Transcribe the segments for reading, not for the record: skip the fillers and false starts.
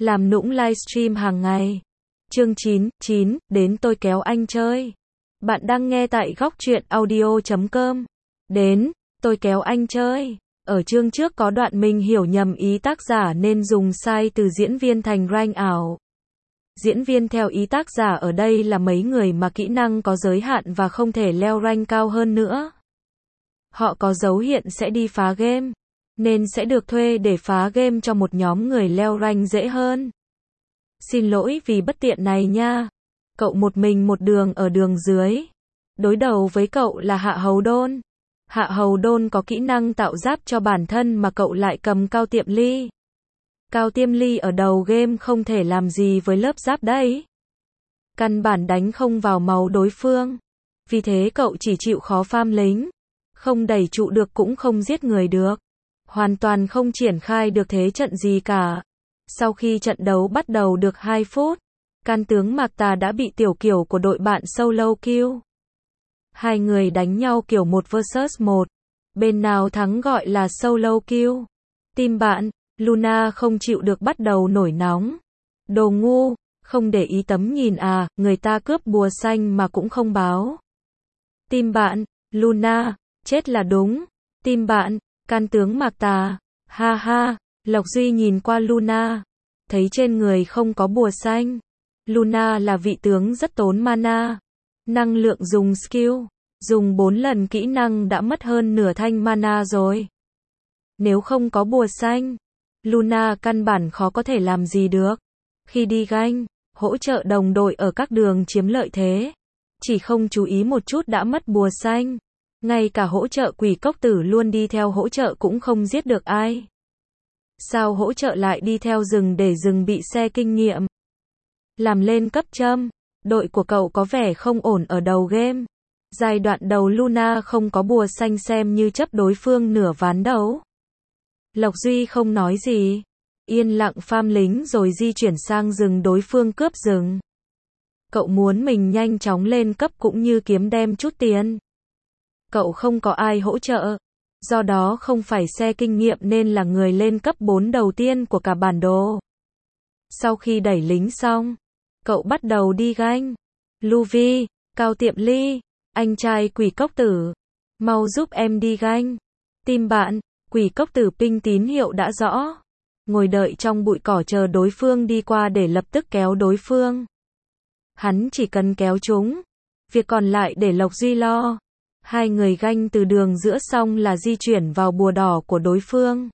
Làm nũng livestream hàng ngày. Chương 9, đến tôi kéo anh chơi. Bạn đang nghe tại góc truyện audio.com. Đến, tôi kéo anh chơi. Ở chương trước có đoạn mình hiểu nhầm ý tác giả nên dùng sai từ diễn viên thành rank ảo. Diễn viên theo ý tác giả ở đây là mấy người mà kỹ năng có giới hạn và không thể leo rank cao hơn nữa. Họ có dấu hiện sẽ đi phá game, nên sẽ được thuê để phá game cho một nhóm người leo rank dễ hơn. Xin lỗi vì bất tiện này nha. Cậu một mình một đường ở đường dưới. Đối đầu với cậu là Hạ Hầu Đôn. Hạ Hầu Đôn có kỹ năng tạo giáp cho bản thân mà cậu lại cầm Cao Tiệm Ly. Cao Tiêm Ly ở đầu game không thể làm gì với lớp giáp đấy. Căn bản đánh không vào máu đối phương. Vì thế cậu chỉ chịu khó farm lính. Không đẩy trụ được cũng không giết người được. Hoàn toàn không triển khai được thế trận gì cả. Sau khi trận đấu bắt đầu được 2 phút, can tướng Mạc Tà đã bị tiểu kiểu của đội bạn solo kill. Hai người đánh nhau kiểu 1 vs 1. Bên nào thắng gọi là solo kill. Team bạn, Luna không chịu được bắt đầu nổi nóng. Đồ ngu, không để ý tấm nhìn à, người ta cướp bùa xanh mà cũng không báo. Team bạn, Luna, chết là đúng. Team bạn, can tướng Mạc Tà, ha ha. Lộc Duy nhìn qua Luna, thấy trên người không có bùa xanh. Luna là vị tướng rất tốn mana. Năng lượng dùng skill, dùng 4 lần kỹ năng đã mất hơn nửa thanh mana rồi. Nếu không có bùa xanh, Luna căn bản khó có thể làm gì được. Khi đi ganh, hỗ trợ đồng đội ở các đường chiếm lợi thế. Chỉ không chú ý một chút đã mất bùa xanh. Ngay cả hỗ trợ quỷ cốc tử luôn đi theo hỗ trợ cũng không giết được ai. Sao hỗ trợ lại đi theo rừng để rừng bị xe kinh nghiệm? Làm lên cấp châm, đội của cậu có vẻ không ổn ở đầu game. Giai đoạn đầu Luna không có bùa xanh xem như chấp đối phương nửa ván đấu. Lộc Duy không nói gì, yên lặng farm lính rồi di chuyển sang rừng đối phương cướp rừng. Cậu muốn mình nhanh chóng lên cấp cũng như kiếm đem chút tiền. Cậu không có ai hỗ trợ. Do đó không phải xe kinh nghiệm nên là người lên cấp 4 đầu tiên của cả bản đồ. Sau khi đẩy lính xong, cậu bắt đầu đi ganh. Luvi, Cao Tiệm Ly, anh trai quỷ cốc tử, mau giúp em đi ganh. Team bạn, quỷ cốc tử ping tín hiệu đã rõ. Ngồi đợi trong bụi cỏ chờ đối phương đi qua để lập tức kéo đối phương. Hắn chỉ cần kéo chúng. Việc còn lại để Lộc Duy lo. Hai người ganh từ đường giữa xong là di chuyển vào bùa đỏ của đối phương.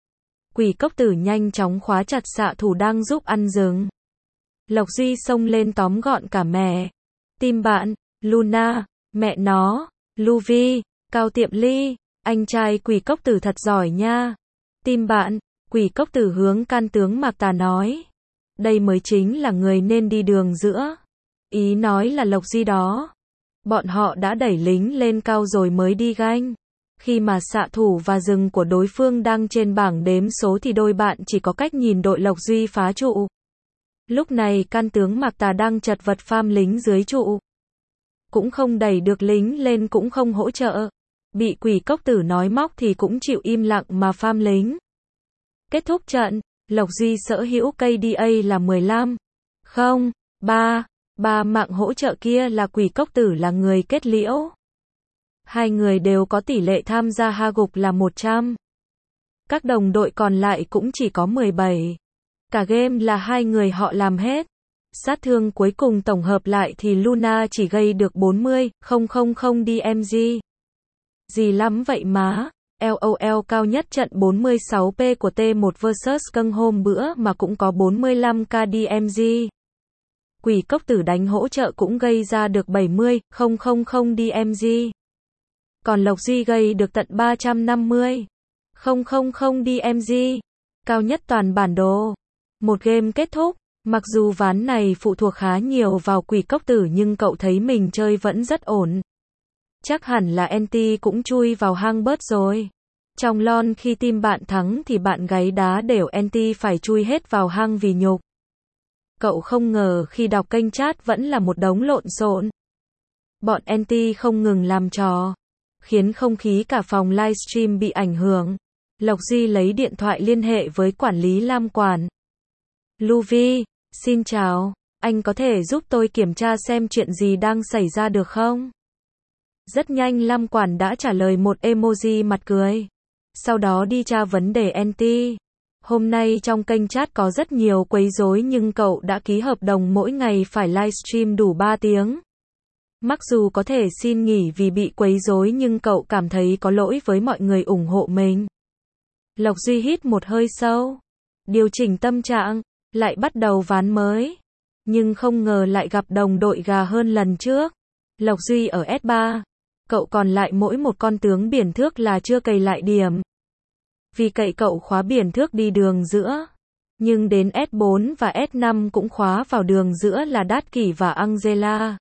Quỷ cốc tử nhanh chóng khóa chặt xạ thủ đang giúp ăn rừng. Lộc Duy xông lên tóm gọn cả mẹ. Team bạn, Luna, mẹ nó, Luvi, Cao Tiệm Ly, anh trai quỷ cốc tử thật giỏi nha. Team bạn, quỷ cốc tử hướng can tướng Mạc Tà nói. Đây mới chính là người nên đi đường giữa. Ý nói là Lộc Duy đó. Bọn họ đã đẩy lính lên cao rồi mới đi ganh. Khi mà xạ thủ và rừng của đối phương đang trên bảng đếm số thì đôi bạn chỉ có cách nhìn đội Lộc Duy phá trụ. Lúc này can tướng Mạc Tà đang chật vật farm lính dưới trụ. Cũng không đẩy được lính lên cũng không hỗ trợ. Bị quỷ cốc tử nói móc thì cũng chịu im lặng mà farm lính. Kết thúc trận, Lộc Duy sở hữu KDA là 15. Không, 3. Ba mạng hỗ trợ kia là quỷ cốc tử là người kết liễu. Hai người đều có tỷ lệ tham gia ha gục là 100. Các đồng đội còn lại cũng chỉ có 17. Cả game là hai người họ làm hết. Sát thương cuối cùng tổng hợp lại thì Luna chỉ gây được 40,000 DMG. Gì lắm vậy má. LOL cao nhất trận 46p của T1 vs Câng hôm bữa mà cũng có 45k DMG. Quỷ cốc tử đánh hỗ trợ cũng gây ra được 70,000 DMG. Còn Lộc Duy gây được tận 350,000 DMG. Cao nhất toàn bản đồ. Một game kết thúc. Mặc dù ván này phụ thuộc khá nhiều vào quỷ cốc tử nhưng cậu thấy mình chơi vẫn rất ổn. Chắc hẳn là NT cũng chui vào hang bớt rồi. Trong lon khi team bạn thắng thì bạn gáy đá đều NT phải chui hết vào hang vì nhục. Cậu không ngờ khi đọc kênh chat vẫn là một đống lộn xộn. Bọn NT không ngừng làm trò, khiến không khí cả phòng livestream bị ảnh hưởng. Lộc Duy lấy điện thoại liên hệ với quản lý Lam Quản. Luvi, xin chào, anh có thể giúp tôi kiểm tra xem chuyện gì đang xảy ra được không? Rất nhanh Lam Quản đã trả lời một emoji mặt cười. Sau đó đi tra vấn đề anti. Hôm nay trong kênh chat có rất nhiều quấy rối nhưng cậu đã ký hợp đồng mỗi ngày phải livestream đủ 3 tiếng. Mặc dù có thể xin nghỉ vì bị quấy rối nhưng cậu cảm thấy có lỗi với mọi người ủng hộ mình. Lộc Duy hít một hơi sâu, điều chỉnh tâm trạng, lại bắt đầu ván mới. Nhưng không ngờ lại gặp đồng đội gà hơn lần trước. Lộc Duy ở S3, cậu còn lại mỗi một con tướng biển thước là chưa cày lại điểm. Vì cậy cậu khóa biển thước đi đường giữa. Nhưng đến S4 và S5 cũng khóa vào đường giữa là Đát Kỷ và Angela.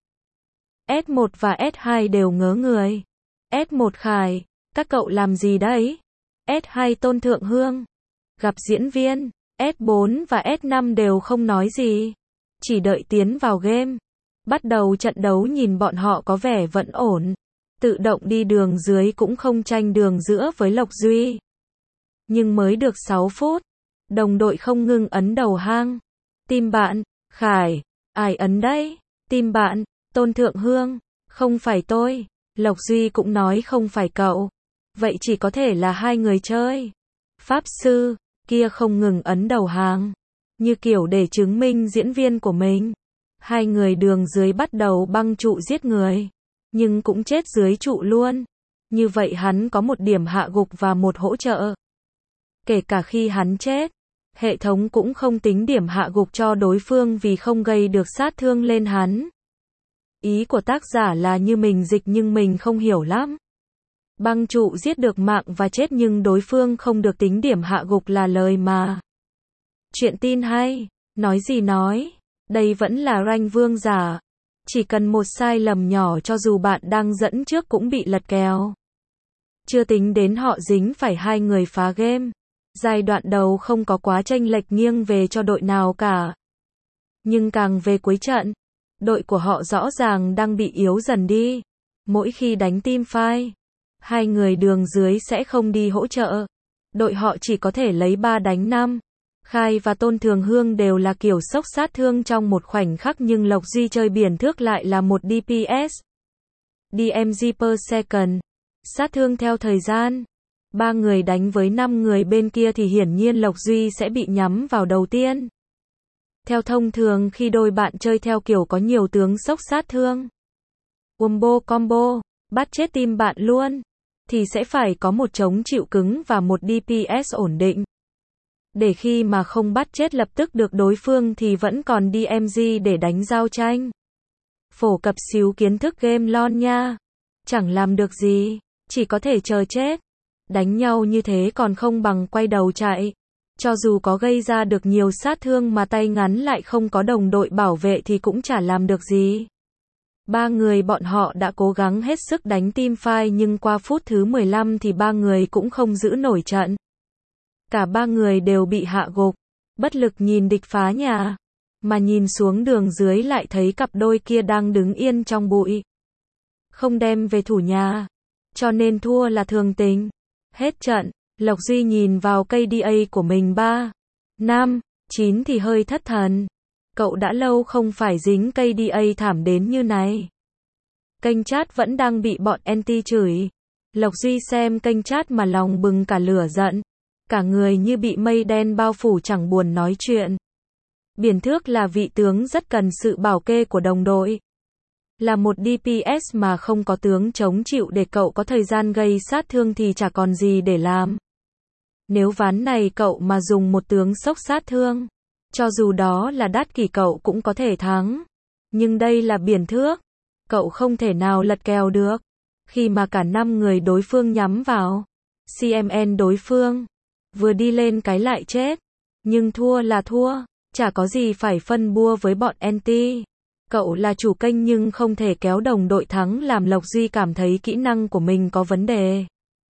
S1 và S2 đều ngớ người. S1 Khải, các cậu làm gì đấy? S2 Tôn Thượng Hương, gặp diễn viên. S4 và S5 đều không nói gì. Chỉ đợi tiến vào game. Bắt đầu trận đấu nhìn bọn họ có vẻ vẫn ổn. Tự động đi đường dưới cũng không tranh đường giữa với Lộc Duy. Nhưng mới được 6 phút. Đồng đội không ngừng ấn đầu hang. Team bạn, Khải, ai ấn đấy? Team bạn, Tôn Thượng Hương, không phải tôi. Lộc Duy cũng nói không phải cậu. Vậy chỉ có thể là hai người chơi. Pháp sư, kia không ngừng ấn đầu hàng. Như kiểu để chứng minh diễn viên của mình. Hai người đường dưới bắt đầu băng trụ giết người. Nhưng cũng chết dưới trụ luôn. Như vậy hắn có một điểm hạ gục và một hỗ trợ. Kể cả khi hắn chết, hệ thống cũng không tính điểm hạ gục cho đối phương vì không gây được sát thương lên hắn. Ý của tác giả là như mình dịch nhưng mình không hiểu lắm. Băng trụ giết được mạng và chết nhưng đối phương không được tính điểm hạ gục là lời mà. Chuyện tin hay, nói gì nói, đây vẫn là rank vương giả. Chỉ cần một sai lầm nhỏ cho dù bạn đang dẫn trước cũng bị lật kèo. Chưa tính đến họ dính phải hai người phá game. Giai đoạn đầu không có quá chênh lệch nghiêng về cho đội nào cả. Nhưng càng về cuối trận, đội của họ rõ ràng đang bị yếu dần đi. Mỗi khi đánh team fight, hai người đường dưới sẽ không đi hỗ trợ. Đội họ chỉ có thể lấy 3 đánh 5. Khai và Tôn Thường Hương đều là kiểu sốc sát thương trong một khoảnh khắc nhưng Lộc Duy chơi biển thước lại là một DPS. DMG per second. Sát thương theo thời gian. 3 người đánh với 5 người bên kia thì hiển nhiên Lộc Duy sẽ bị nhắm vào đầu tiên. Theo thông thường khi đôi bạn chơi theo kiểu có nhiều tướng sốc sát thương. Combo, bắt chết team bạn luôn. Thì sẽ phải có một chống chịu cứng và một DPS ổn định. Để khi mà không bắt chết lập tức được đối phương thì vẫn còn DMG để đánh giao tranh. Phổ cập xíu kiến thức game lon nha. Chẳng làm được gì, chỉ có thể chờ chết. Đánh nhau như thế còn không bằng quay đầu chạy. Cho dù có gây ra được nhiều sát thương mà tay ngắn lại không có đồng đội bảo vệ thì cũng chả làm được gì. 3 người bọn họ đã cố gắng hết sức đánh team fight nhưng qua phút thứ 15 thì 3 người cũng không giữ nổi trận. Cả 3 người đều bị hạ gục, bất lực nhìn địch phá nhà. Mà nhìn xuống đường dưới lại thấy cặp đôi kia đang đứng yên trong bụi. Không đem về thủ nhà. Cho nên thua là thường tình. Hết trận, Lộc Duy nhìn vào KDA của mình 3, 5, 9 thì hơi thất thần. Cậu đã lâu không phải dính KDA thảm đến như này. Kênh chat vẫn đang bị bọn anti chửi. Lộc Duy xem kênh chat mà lòng bừng cả lửa giận. Cả người như bị mây đen bao phủ chẳng buồn nói chuyện. Biển thước là vị tướng rất cần sự bảo kê của đồng đội. Là một DPS mà không có tướng chống chịu để cậu có thời gian gây sát thương thì chả còn gì để làm. Nếu ván này cậu mà dùng một tướng sốc sát thương, cho dù đó là Đát Kỷ cậu cũng có thể thắng. Nhưng đây là biển thước, cậu không thể nào lật kèo được. Khi mà cả 5 người đối phương nhắm vào, CMN đối phương, vừa đi lên cái lại chết. Nhưng thua là thua, chả có gì phải phân bua với bọn anti. Cậu là chủ kênh nhưng không thể kéo đồng đội thắng làm Lộc Duy cảm thấy kỹ năng của mình có vấn đề.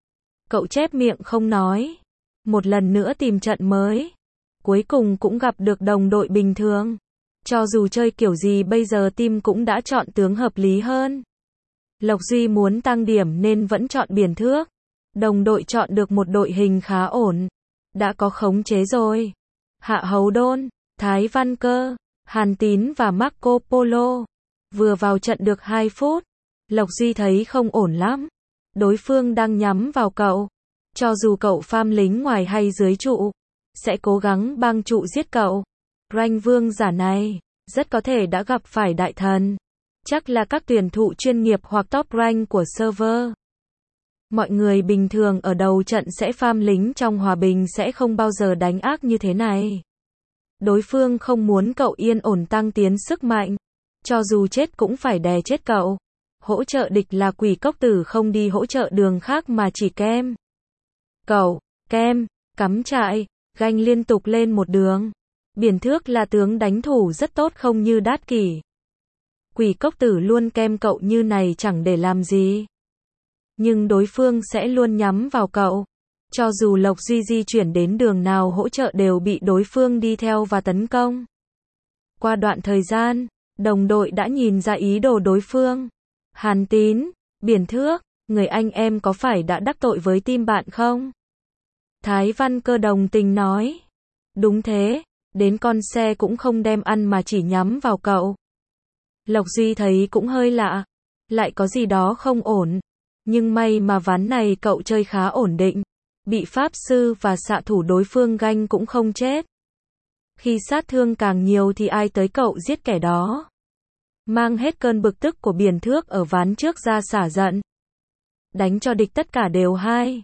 Cậu chép miệng không nói. Một lần nữa tìm trận mới. Cuối cùng cũng gặp được đồng đội bình thường. Cho dù chơi kiểu gì bây giờ team cũng đã chọn tướng hợp lý hơn. Lộc Duy muốn tăng điểm nên vẫn chọn biển thước. Đồng đội chọn được một đội hình khá ổn. Đã có khống chế rồi. Hạ Hầu Đôn, Thái Văn Cơ, Hàn Tín và Marco Polo. Vừa vào trận được 2 phút, Lộc Duy thấy không ổn lắm. Đối phương đang nhắm vào cậu. Cho dù cậu farm lính ngoài hay dưới trụ, sẽ cố gắng băng trụ giết cậu. Rank vương giả này, rất có thể đã gặp phải đại thần. Chắc là các tuyển thụ chuyên nghiệp hoặc top rank của server. Mọi người bình thường ở đầu trận sẽ farm lính trong hòa bình sẽ không bao giờ đánh ác như thế này. Đối phương không muốn cậu yên ổn tăng tiến sức mạnh. Cho dù chết cũng phải đè chết cậu. Hỗ trợ địch là quỷ cốc tử không đi hỗ trợ đường khác mà chỉ kem. Cậu, kem, cắm trại, ganh liên tục lên một đường. Biển Thước là tướng đánh thủ rất tốt không như Đát Kỷ. Quỷ cốc tử luôn kem cậu như này chẳng để làm gì. Nhưng đối phương sẽ luôn nhắm vào cậu. Cho dù Lộc Duy di chuyển đến đường nào hỗ trợ đều bị đối phương đi theo và tấn công. Qua đoạn thời gian, đồng đội đã nhìn ra ý đồ đối phương. Hàn Tín, Biển Thước, người anh em có phải đã đắc tội với team bạn không? Thái Văn Cơ đồng tình nói. Đúng thế, đến con xe cũng không đem ăn mà chỉ nhắm vào cậu. Lộc Duy thấy cũng hơi lạ. Lại có gì đó không ổn. Nhưng may mà ván này cậu chơi khá ổn định. Bị pháp sư và xạ thủ đối phương ganh cũng không chết. Khi sát thương càng nhiều thì ai tới cậu giết kẻ đó. Mang hết cơn bực tức của Biển Thước ở ván trước ra xả giận. Đánh cho địch tất cả đều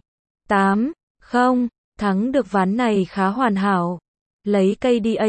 2-8, không, thắng được ván này khá hoàn hảo. Lấy KDA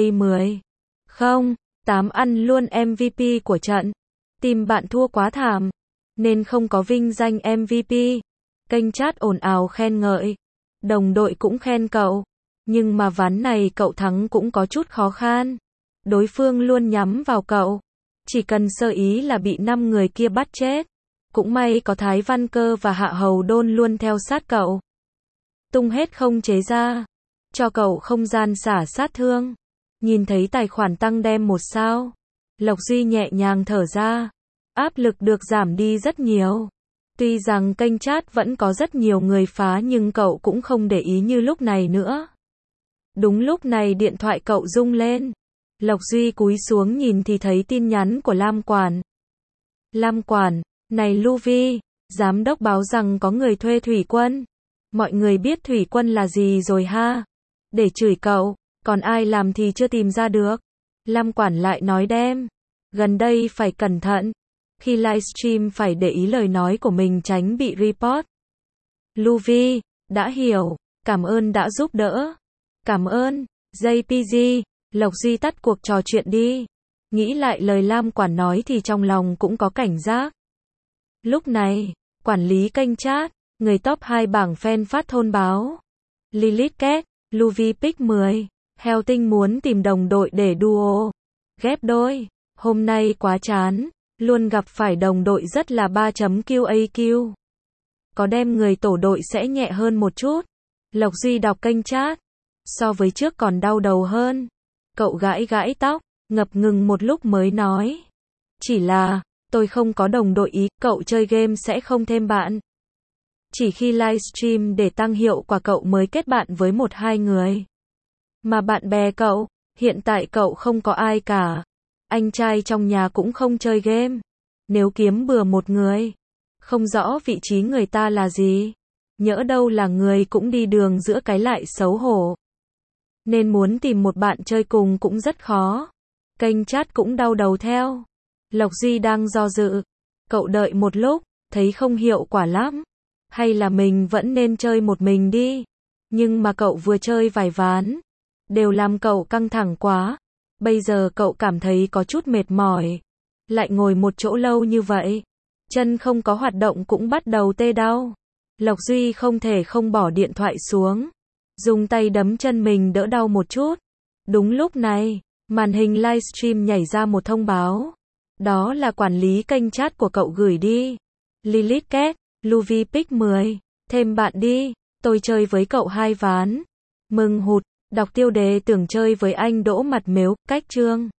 10-8 ăn luôn MVP của trận. Team bạn thua quá thảm, nên không có vinh danh MVP. Kênh chat ồn ào khen ngợi. Đồng đội cũng khen cậu. Nhưng mà ván này cậu thắng cũng có chút khó khăn. Đối phương luôn nhắm vào cậu. Chỉ cần sơ ý là bị 5 người kia bắt chết. Cũng may có Thái Văn Cơ và Hạ Hầu Đôn luôn theo sát cậu. Tung hết không chế ra. Cho cậu không gian xả sát thương. Nhìn thấy tài khoản tăng đem 1 sao. Lộc Duy nhẹ nhàng thở ra. Áp lực được giảm đi rất nhiều. Tuy rằng kênh chat vẫn có rất nhiều người phá nhưng cậu cũng không để ý như lúc này nữa. Đúng lúc này điện thoại cậu rung lên. Lộc Duy cúi xuống nhìn thì thấy tin nhắn của Lam Quản. Lam Quản, này Luvi, giám đốc báo rằng có người thuê thủy quân. Mọi người biết thủy quân là gì rồi ha? Để chửi cậu, còn ai làm thì chưa tìm ra được. Lam Quản lại nói đem. Gần đây phải cẩn thận. Khi livestream phải để ý lời nói của mình tránh bị report. Luvi, đã hiểu, cảm ơn đã giúp đỡ. Cảm ơn, JPG, Lộc Duy tắt cuộc trò chuyện đi. Nghĩ lại lời Lam Quản nói thì trong lòng cũng có cảnh giác. Lúc này, quản lý kênh chat, người top 2 bảng fan phát thông báo. Lilith Cat, Luvi pick 10, Heo Tinh muốn tìm đồng đội để duo. Ghép đôi, hôm nay quá chán, luôn gặp phải đồng đội rất là 3.QAQ. Có đem người tổ đội sẽ nhẹ hơn một chút. Lộc Duy đọc kênh chat. So với trước còn đau đầu hơn. Cậu gãi gãi tóc, ngập ngừng một lúc mới nói. Chỉ là, tôi không có đồng đội ý, cậu chơi game sẽ không thêm bạn. Chỉ khi livestream để tăng hiệu quả cậu mới kết bạn với 1-2 người. Mà bạn bè cậu, hiện tại cậu không có ai cả. Anh trai trong nhà cũng không chơi game. Nếu kiếm bừa một người, không rõ vị trí người ta là gì. Nhỡ đâu là người cũng đi đường giữa cái lại xấu hổ. Nên muốn tìm một bạn chơi cùng cũng rất khó. Kênh chat cũng đau đầu theo. Lộc Duy đang do dự. Cậu đợi một lúc, thấy không hiệu quả lắm. Hay là mình vẫn nên chơi một mình đi. Nhưng mà cậu vừa chơi vài ván, đều làm cậu căng thẳng quá. Bây giờ cậu cảm thấy có chút mệt mỏi. Lại ngồi một chỗ lâu như vậy. Chân không có hoạt động cũng bắt đầu tê đau. Lộc Duy không thể không bỏ điện thoại xuống. Dùng tay đấm chân mình đỡ đau một chút. Đúng lúc này, màn hình livestream nhảy ra một thông báo. Đó là quản lý kênh chat của cậu gửi đi. Lilith Cat, Luvi pick 10, thêm bạn đi, tôi chơi với cậu 2 ván. Mừng hụt, đọc tiêu đề tưởng chơi với anh Đỗ Mặt Mếu, cách chương.